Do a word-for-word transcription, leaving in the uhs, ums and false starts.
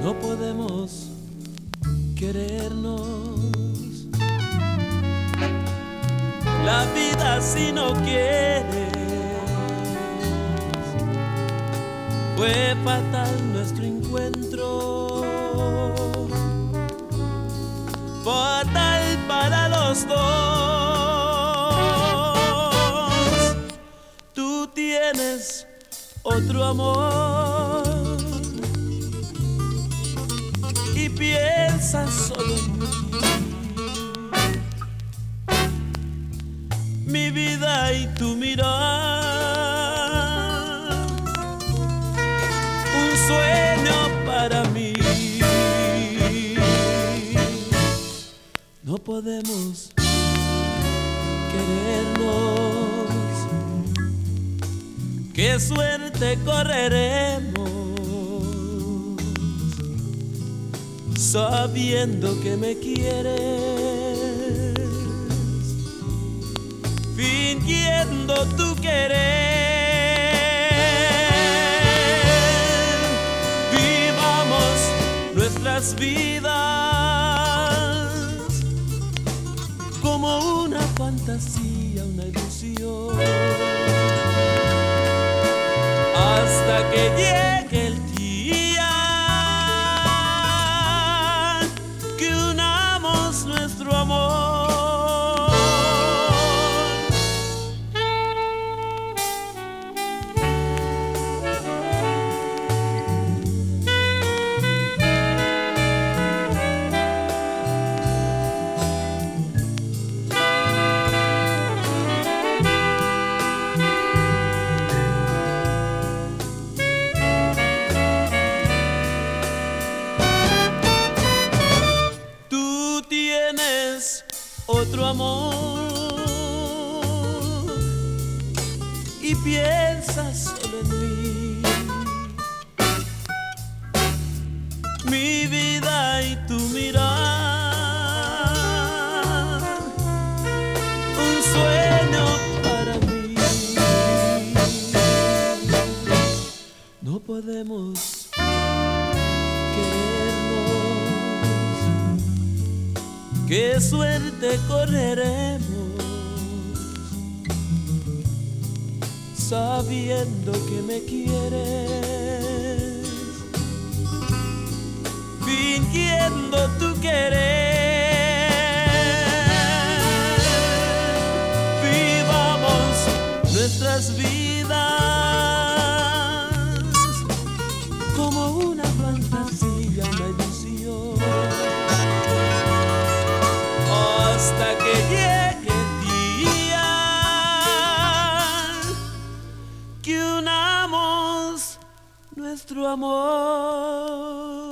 No podemos querernos la vida si no quieres. Fue fatal nuestro encuentro, fatal para los dos. Tú tienes otro amor y piensas solo en mí. Mi vida y tu mirar, un sueño para mí. No podemos querernos, qué suerte correremos, sabiendo que me quieres, fingiendo tu querer. Vivamos nuestras vidas como una fantasía, una ilusión, hasta que llegue el día que unamos nuestro amor. Otro amor y piensas solo en mí. Mi vida y tu mirar, un sueño para mí. No podemos querernos, qué suerte correremos, sabiendo que me quieres, fingiendo tu querer. Vivamos nuestras vidas como una fantasía, una ilusión, hasta que llegue el día que unamos nuestro amor.